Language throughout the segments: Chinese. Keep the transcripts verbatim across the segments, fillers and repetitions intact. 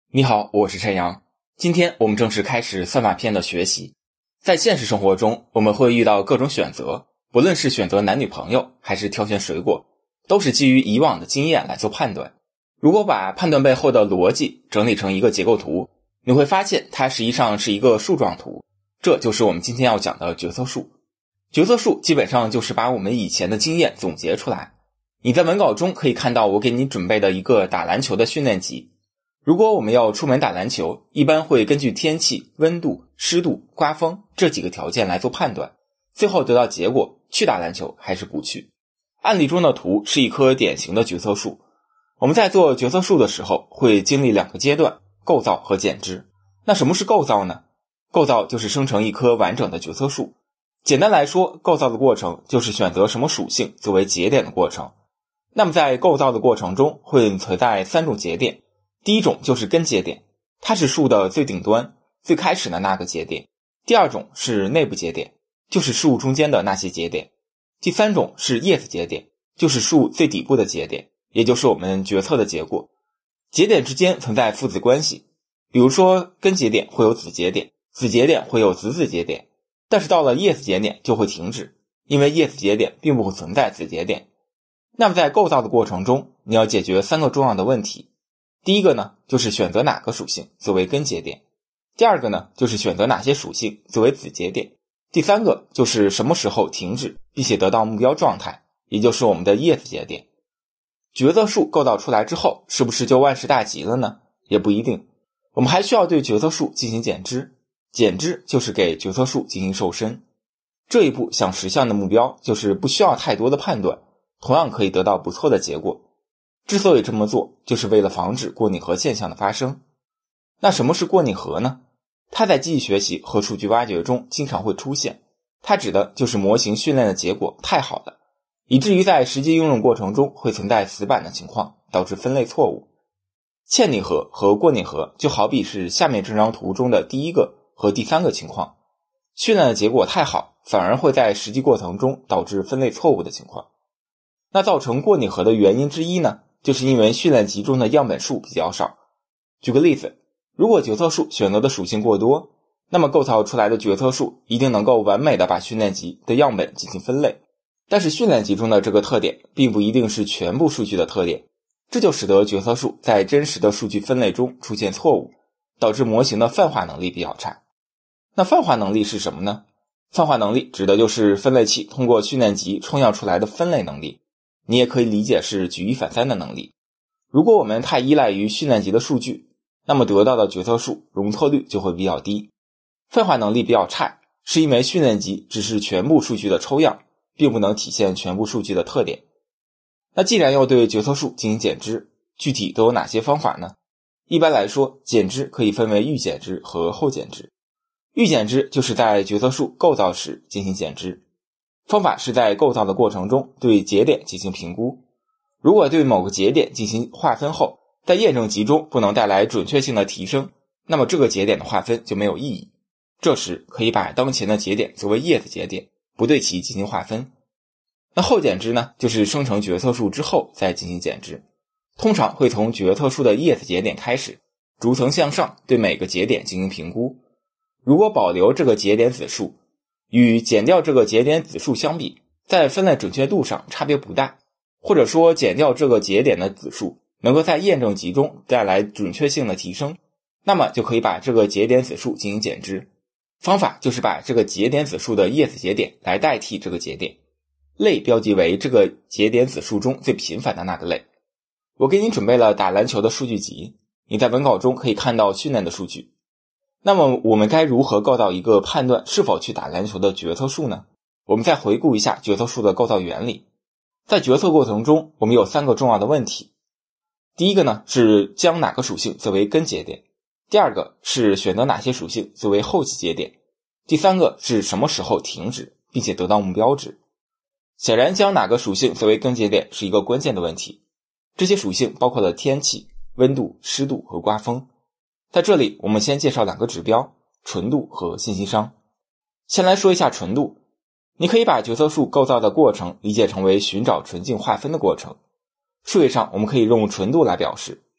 你好，我是陈阳。今天我们正式开始算法篇的学习。在现实生活中，我们会遇到各种选择，不论是选择男女朋友还是挑选水果，都是基于以往的经验来做判断。如果把判断背后的逻辑整理成一个结构图，你会发现它实际上是一个树状图，这就是我们今天要讲的决策树。决策树基本上就是把我们以前的经验总结出来。你在文稿中可以看到我给你准备的一个打篮球的训练集。如果我们要出门打篮球，一般会根据天气、温度、湿度、刮风这几个条件来做判断，最后得到结果，去打篮球还是不去。案例中的图是一棵典型的决策树。我们在做决策树的时候会经历两个阶段，构造和剪枝。那什么是构造呢？构造就是生成一棵完整的决策树。简单来说，构造的过程就是选择什么属性作为节点的过程。那么在构造的过程中会存在三种节点。第一种就是根节点，它是树的最顶端，最开始的那个节点。第二种是内部节点，就是树中间的那些节点。第三种是叶子节点，就是树最底部的节点，也就是我们决策的结果。节点之间存在父子关系，比如说根节点会有子节点，子节点会有子子节点，但是到了叶子节点就会停止，因为叶子节点并不会存在子节点。那么在构造的过程中，你要解决三个重要的问题。第一个呢，就是选择哪个属性作为根节点。第二个呢，就是选择哪些属性作为子节点。第三个就是什么时候停止，并且得到目标状态，也就是我们的叶子节点。决策树构造出来之后，是不是就万事大吉了呢？也不一定。我们还需要对决策树进行剪枝。剪枝就是给决策树进行瘦身。这一步想实现的目标就是不需要太多的判断，同样可以得到不错的结果。之所以这么做，就是为了防止过拟合现象的发生。那什么是过拟合呢？它在机器学习和数据挖掘中经常会出现，它指的就是模型训练的结果太好了，以至于在实际应用过程中会存在死板的情况，导致分类错误。欠拟合和过拟合就好比是下面这张图中的第一个和第三个情况，训练的结果太好，反而会在实际过程中导致分类错误的情况。那造成过拟合的原因之一呢，就是因为训练集中的样本数比较少。举个例子，如果决策树选择的属性过多，那么构造出来的决策树一定能够完美的把训练集的样本进行分类。但是训练集中的这个特点并不一定是全部数据的特点，这就使得决策树在真实的数据分类中出现错误，导致模型的泛化能力比较差。那泛化能力是什么呢？泛化能力指的就是分类器通过训练集创造出来的分类能力。你也可以理解是举一反三的能力。如果我们太依赖于训练集的数据，那么得到的决策树容错率就会比较低。泛化能力比较差，是因为训练集只是全部数据的抽样，并不能体现全部数据的特点。那既然要对决策树进行剪枝，具体都有哪些方法呢？一般来说，剪枝可以分为预剪枝和后剪枝。预剪枝就是在决策树构造时进行剪枝。方法是在构造的过程中对节点进行评估，如果对某个节点进行划分后，在验证集中不能带来准确性的提升，那么这个节点的划分就没有意义。这时可以把当前的节点作为叶子节点，不对其进行划分。那后剪枝呢，就是生成决策树之后再进行剪枝，通常会从决策树的叶子节点开始，逐层向上对每个节点进行评估。如果保留这个节点子数，与减掉这个节点子数相比，在分类准确度上差别不大，或者说减掉这个节点的子数能够在验证集中带来准确性的提升，那么就可以把这个节点子数进行剪枝。方法就是把这个节点子数的叶子节点来代替这个节点，类标记为这个节点子数中最频繁的那个类。我给你准备了打篮球的数据集，你在文稿中可以看到训练的数据。那么我们该如何构造一个判断是否去打篮球的决策树呢？我们再回顾一下决策树的构造原理。在决策过程中，我们有三个重要的问题。第一个呢，是将哪个属性作为根节点。第二个是选择哪些属性作为后期节点。第三个是什么时候停止，并且得到目标值。显然将哪个属性作为根节点是一个关键的问题。这些属性包括了天气、温度、湿度和刮风。在这里我们先介绍两个指标，纯度和信息商。先来说一下纯度。你可以把决策树构造的过程理解成为寻找纯净划分的过程。数学上我们可以用纯度来表示。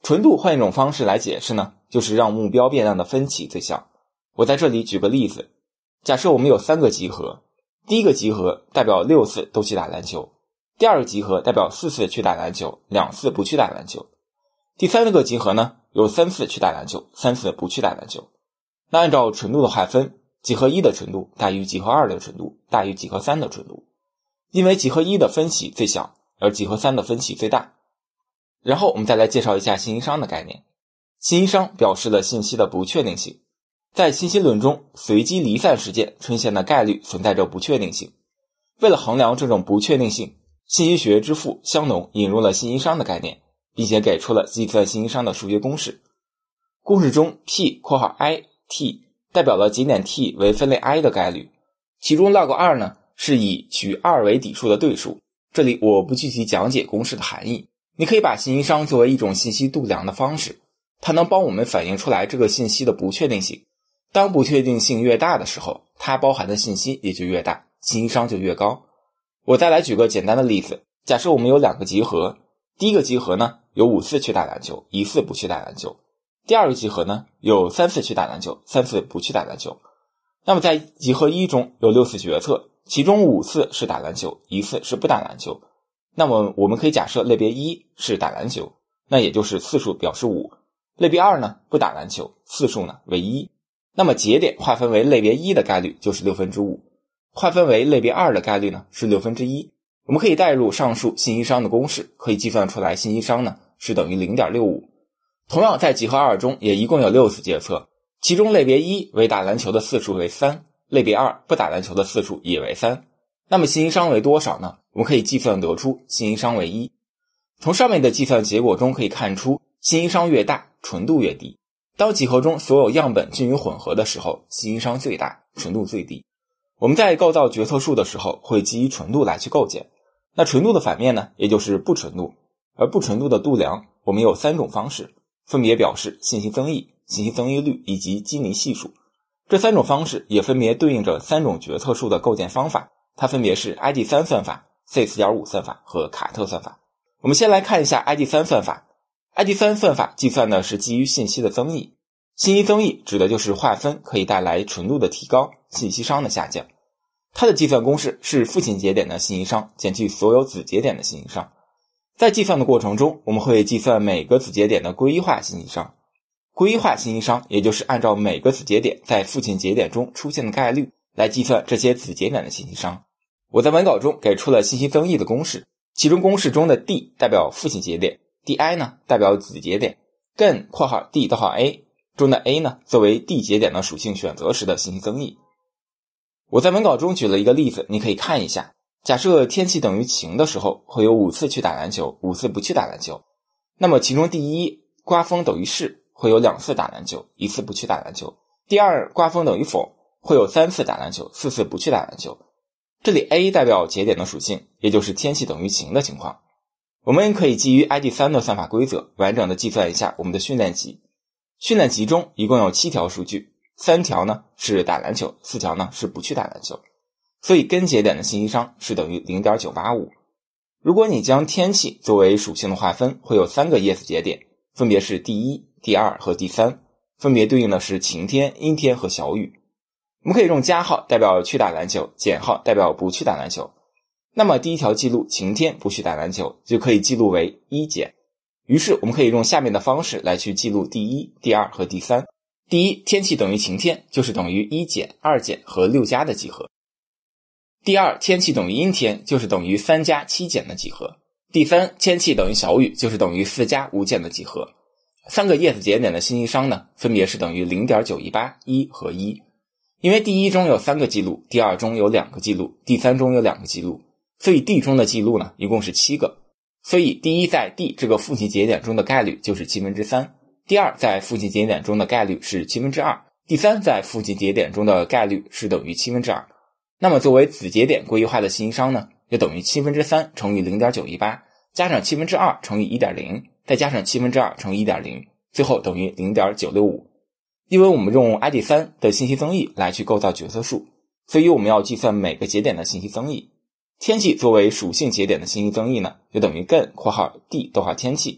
纯度换一种方式来解释呢，就是让目标变量的分歧最小。我在这里举个例子，假设我们有三个集合，第一个集合代表六次都去打篮球，第二个集合代表四次去打篮球，两次不去打篮球，第三个集合呢有三次去打篮球，三次不去打篮球。那按照纯度的划分，集合一的纯度大于集合二的纯度大于集合三的纯度，因为集合一的分歧最小，而集合三的分歧最大。然后我们再来介绍一下信息熵的概念。信息熵表示了信息的不确定性，在信息论中，随机离散事件出现的概率存在着不确定性。为了衡量这种不确定性，信息学之父香农引入了信息熵的概念，并且给出了计算信息熵的数学公式。公式中 p (括号 i) t 代表了节点 t 为分类 i 的概率，其中 log 二呢是以取二为底数的对数。这里我不具体讲解公式的含义，你可以把信息熵作为一种信息度量的方式，它能帮我们反映出来这个信息的不确定性。当不确定性越大的时候，它包含的信息也就越大，信息熵就越高。我再来举个简单的例子，假设我们有两个集合，第一个集合呢有五次去打篮球，一次不去打篮球，第二个集合呢有三次去打篮球，三次不去打篮球。那么在集合一中有六次决策，其中五次是打篮球，一次是不打篮球。那么我们可以假设类别一是打篮球，那也就是次数表示五。类别二呢不打篮球，次数呢为一。那么节点划分为类别一的概率就是六分之五，划分为类别二的概率呢是六分之一。我们可以代入上述信息熵的公式，可以计算出来信息熵呢是等于 零点六五。同样在集合二中也一共有六次决策，其中类别一为打篮球的次数为三，类别二不打篮球的次数也为三。那么信息熵为多少呢？我们可以计算得出信息熵为一。从上面的计算结果中可以看出，信息熵越大，纯度越低。当集合中所有样本均匀混合的时候，信息熵最大，纯度最低。我们在构造决策树的时候会基于纯度来去构建。那纯度的反面呢，也就是不纯度。而不纯度的度量，我们有三种方式，分别表示信息增益、信息增益率以及基尼系数。这三种方式也分别对应着三种决策树的构建方法，它分别是 I D 三 算法、C 四点五 算法和卡特算法。我们先来看一下 I D 三 算法。I D 三 算法计算的是基于信息的增益。信息增益指的就是划分可以带来纯度的提高，信息熵的下降。它的计算公式是父亲节点的信息熵减去所有子节点的信息熵。在计算的过程中，我们会计算每个子节点的归一化信息熵。归一化信息熵也就是按照每个子节点在父亲节点中出现的概率来计算这些子节点的信息熵。我在文稿中给出了信息增益的公式，其中公式中的 D 代表父亲节点， Di 呢代表子节点，更括号 D 逗号 A 中的 A 呢作为 D 节点的属性选择时的信息增益。我在文稿中举了一个例子，你可以看一下。假设天气等于晴的时候，会有五次去打篮球，五次不去打篮球。那么其中第一，刮风等于是，会有两次打篮球，一次不去打篮球。第二，刮风等于否，会有三次打篮球，四次不去打篮球。这里 A 代表节点的属性，也就是天气等于晴的情况。我们可以基于 I D 三 的算法规则，完整的计算一下我们的训练集。训练集中一共有七条数据，三条呢是打篮球，四条呢是不去打篮球。所以根节点的信息熵是等于 零点九八五。如果你将天气作为属性的划分，会有三个 yes 节点，分别是第一、第二和第三，分别对应的是晴天、阴天和小雨。我们可以用加号代表去打篮球，减号代表不去打篮球。那么第一条记录晴天不去打篮球，就可以记录为一减。于是我们可以用下面的方式来去记录第一、第二和第三。第一，天气等于晴天，就是等于一减、二减和六加的集合。第二，天气等于阴天，就是等于三加七减的集合。第三，天气等于小雨，就是等于四加五减的集合。三个 yes 节点的信息熵呢，分别是等于 零点九一八、一和一。因为第一中有三个记录，第二中有两个记录，第三中有两个记录，所以 D 中的记录呢，一共是七个。所以第一在 D 这个父亲节点中的概率就是七分之三，第二在父亲节点中的概率是七分之二，第三在父亲节点中的概率是等于七分之二。那么作为子节点归一化的信息熵呢，就等于七分之三乘以 零点九一八， 加上七分之二乘以 一点零， 再加上七分之二乘以 一点零， 最后等于 零点九六五。 因为我们用 I D 三 的信息增益来去构造决策树，所以我们要计算每个节点的信息增益。天气作为属性节点的信息增益呢，就等于艮括号 D 逗号天气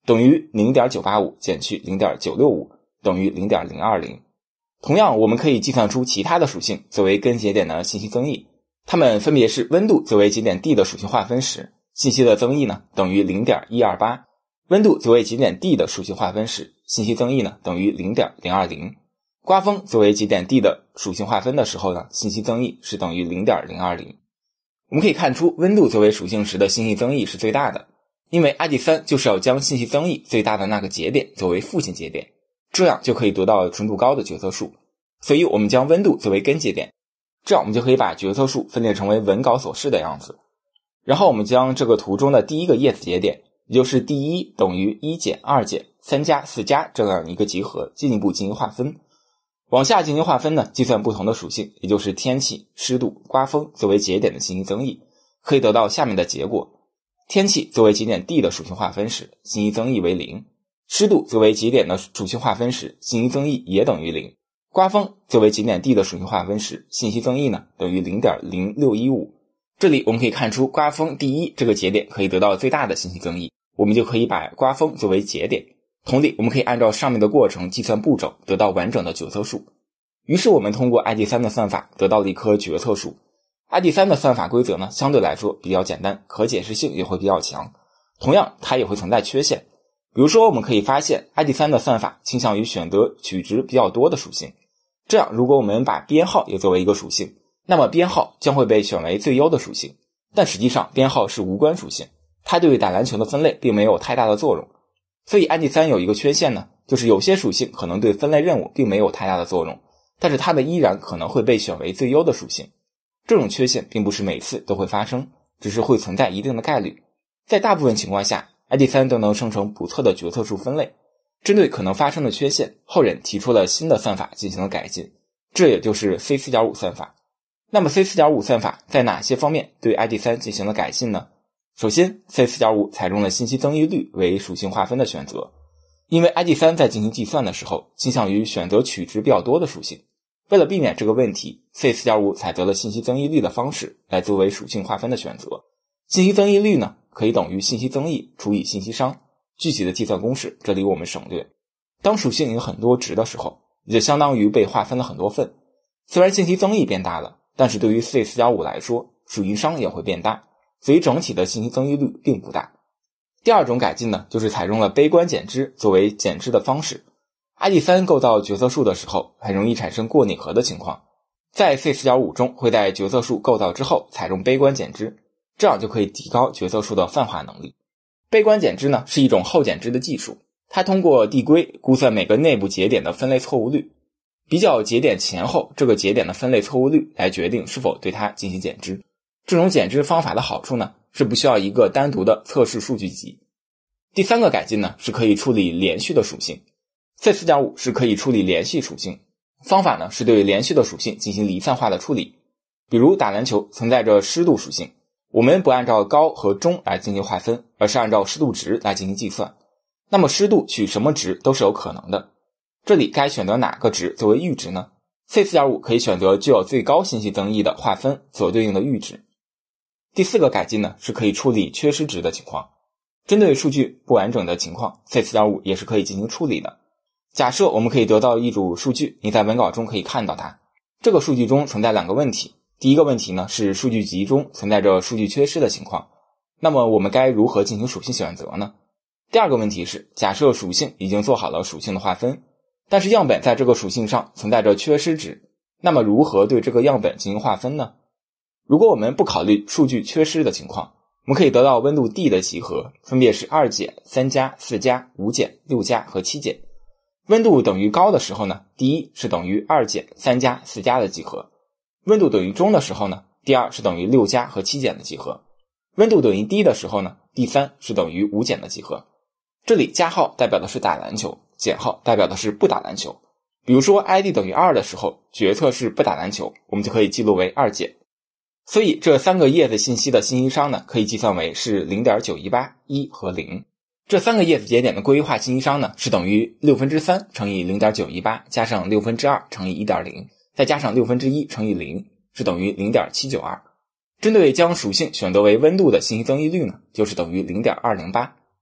等于 零点九八五 减去 零点九六五 等于 零点零二零。同样，我们可以计算出其他的属性作为根节点的信息增益，它们分别是温度作为节点 D 的属性划分时，信息的增益呢等于 零点一二八， 温度作为节点 D 的属性划分时，信息增益呢等于 零点零二零， 刮风作为节点 D 的属性划分的时候呢，信息增益是等于 零点零二零。 我们可以看出温度作为属性时的信息增益是最大的，因为 I D 三 就是要将信息增益最大的那个节点作为父亲节点，这样就可以得到纯度高的决策树。所以我们将温度作为根节点，这样我们就可以把决策树分裂成为文稿所示的样子。然后我们将这个图中的第一个叶子节点，也就是第一等于一减二减三加四加这样一个集合进一步进行划分。往下进行划分呢，计算不同的属性，也就是天气、湿度、刮风作为节点的信息增益，可以得到下面的结果。天气作为节点 D 的属性划分时，信息增益为零；湿度作为节点的属性划分时，信息增益也等于零；刮风作为节点 D 的属性划分时，信息增益呢等于 零点零六一五。这里我们可以看出刮风第一这个节点可以得到最大的信息增益，我们就可以把刮风作为节点。同理，我们可以按照上面的过程计算步骤，得到完整的决策树。于是我们通过 I D 三 的算法得到了一棵决策树。I D 三 的算法规则呢，相对来说比较简单，可解释性也会比较强。同样，它也会存在缺陷。比如说，我们可以发现 I D 三 的算法倾向于选择取值比较多的属性。这样，如果我们把编号也作为一个属性，那么编号将会被选为最优的属性。但实际上，编号是无关属性，它对于打篮球的分类并没有太大的作用。所以 I D 三 有一个缺陷呢，就是有些属性可能对分类任务并没有太大的作用，但是它们依然可能会被选为最优的属性。这种缺陷并不是每次都会发生，只是会存在一定的概率。在大部分情况下 I D 三 都能生成不错的决策树分类。针对可能发生的缺陷，后人提出了新的算法进行了改进，这也就是 C 四点五 算法。那么 C 四点五 算法在哪些方面对 I D 三 进行了改进呢？首先 C 四点五 采用了信息增益率为属性划分的选择，因为 I D 三 在进行计算的时候倾向于选择取值比较多的属性。为了避免这个问题， C 四点五 采择了信息增益率的方式来作为属性划分的选择。信息增益率呢，可以等于信息增益除以信息熵，具体的计算公式这里我们省略。当属性有很多值的时候，也就相当于被划分了很多份。虽然信息增益变大了，但是对于 C 四点五 来说，属性熵也会变大，所以整体的信息增益率并不大。第二种改进呢，就是采用了悲观减支作为减支的方式。I D 三 构造决策树的时候，很容易产生过拟合的情况。在 C 四点五 中会在决策树构造之后采用悲观减支，这样就可以提高决策树的泛化能力。悲观减支呢，是一种后减支的技术，它通过递归估算每个内部节点的分类错误率，比较节点前后这个节点的分类错误率来决定是否对它进行减支。这种减支方法的好处呢，是不需要一个单独的测试数据集。第三个改进呢，是可以处理连续的属性。C 四点五 是可以处理连续属性，方法呢是对连续的属性进行离散化的处理。比如打篮球存在着湿度属性，我们不按照高和中来进行划分，而是按照湿度值来进行计算。那么湿度取什么值都是有可能的，这里该选择哪个值作为阈值呢？ C 四点五 可以选择具有最高信息增益的划分所对应的阈值。第四个改进呢，是可以处理缺失值的情况。针对数据不完整的情况 C 四点五 也是可以进行处理的。假设我们可以得到一组数据，你在文稿中可以看到它。这个数据中存在两个问题，第一个问题呢是数据集中存在着数据缺失的情况，那么我们该如何进行属性选择呢？第二个问题是，假设属性已经做好了属性的划分，但是样本在这个属性上存在着缺失值，那么如何对这个样本进行划分呢？如果我们不考虑数据缺失的情况，我们可以得到温度 D 的集合，分别是二减、三加、四加、五减、六加和七减。温度等于高的时候呢，第一是等于二减、三加、四加的集合；温度等于中的时候呢，第二是等于六加和七减的集合；温度等于低的时候呢，第三是等于五减的集合。这里加号代表的是打篮球，减号代表的是不打篮球。比如说 I D 等于二的时候，决策是不打篮球，我们就可以记录为二减。所以这三个叶子信息的信息熵呢，可以计算为是 零点九一八、一和零。这三个叶子节点的归化信息熵呢，是等于六分之三乘以 零点九一八 加上六分之二乘以 一点零 再加上六分之一乘以零，是等于 零点七九二。针对将属性选择为温度的信息增益率呢，就是等于 零点二零八。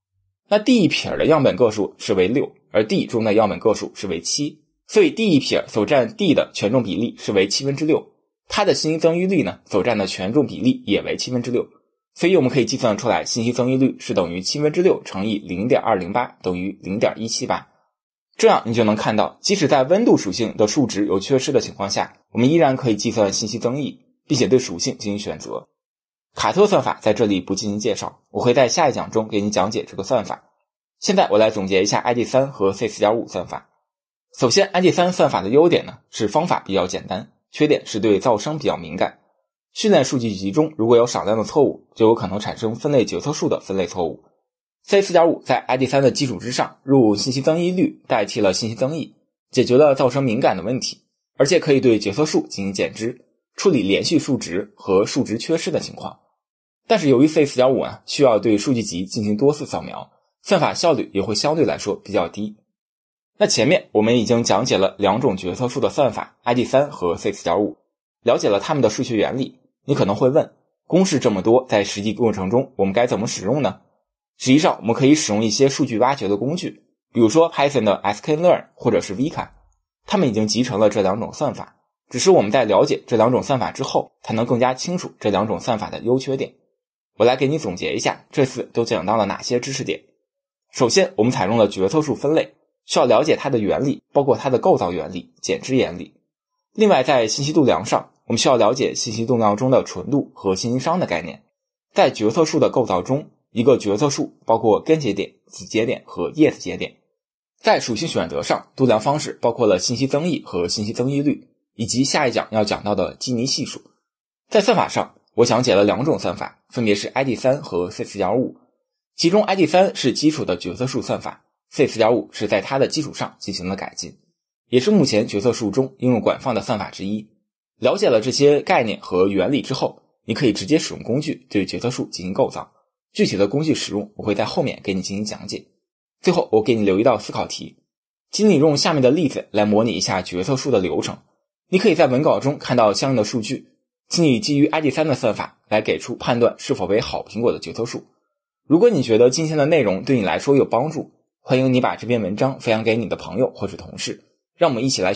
那 D 一撇的样本个数是为六，而 D 中的样本个数是为七，所以 D 一撇所占 D 的权重比例是为七分之六，它的信息增益率呢所占的权重比例也为七分之六，所以我们可以计算出来信息增益率是等于七分之六乘以 零点二零八 等于 零点一七八。这样你就能看到，即使在温度属性的数值有缺失的情况下，我们依然可以计算信息增益，并且对属性进行选择。卡特算法在这里不进行介绍，我会在下一讲中给你讲解这个算法。现在我来总结一下 I D 三 和 C 四点五 算法。首先 I D 三 算法的优点呢是方法比较简单，缺点是对噪声比较敏感。训练数据集中如果有少量的错误，就有可能产生分类决策树的分类错误。C 四点五 在 I D 三 的基础之上，入信息增益率代替了信息增益，解决了噪声敏感的问题，而且可以对决策树进行减支，处理连续数值和数值缺失的情况。但是由于 C 四点五 呢需要对数据集进行多次扫描，算法效率也会相对来说比较低。那前面我们已经讲解了两种决策树的算法 I D 三 和 C 四点五， 了解了它们的数学原理。你可能会问，公式这么多，在实际过程中我们该怎么使用呢？实际上我们可以使用一些数据挖掘的工具，比如说 Python 的 sklearn 或者是 Vika， 它们已经集成了这两种算法，只是我们在了解这两种算法之后，才能更加清楚这两种算法的优缺点。我来给你总结一下这次都讲到了哪些知识点。首先我们采用了决策树分类，需要了解它的原理，包括它的构造原理、减支原理。另外在信息度量上，我们需要了解信息度量中的纯度和信息商的概念。在决策树的构造中，一个决策树包括根节点、子节点和叶子节点。在属性选择上，度量方式包括了信息增益和信息增益率，以及下一讲要讲到的基尼系数。在算法上，我讲解了两种算法，分别是 I D 三 和 C 四点五， 其中 I D 三 是基础的决策树算法， C 四点五 是在它的基础上进行了改进，也是目前决策树中应用广泛的算法之一。了解了这些概念和原理之后，你可以直接使用工具对决策树进行构造，具体的工具使用我会在后面给你进行讲解。最后我给你留一道思考题，请你用下面的例子来模拟一下决策树的流程。你可以在文稿中看到相应的数据，请你基于 I D 三 的算法来给出判断是否为好苹果的决策树。如果你觉得今天的内容对你来说有帮助，欢迎你把这篇文章分享给你的朋友或者同事，让我们一起来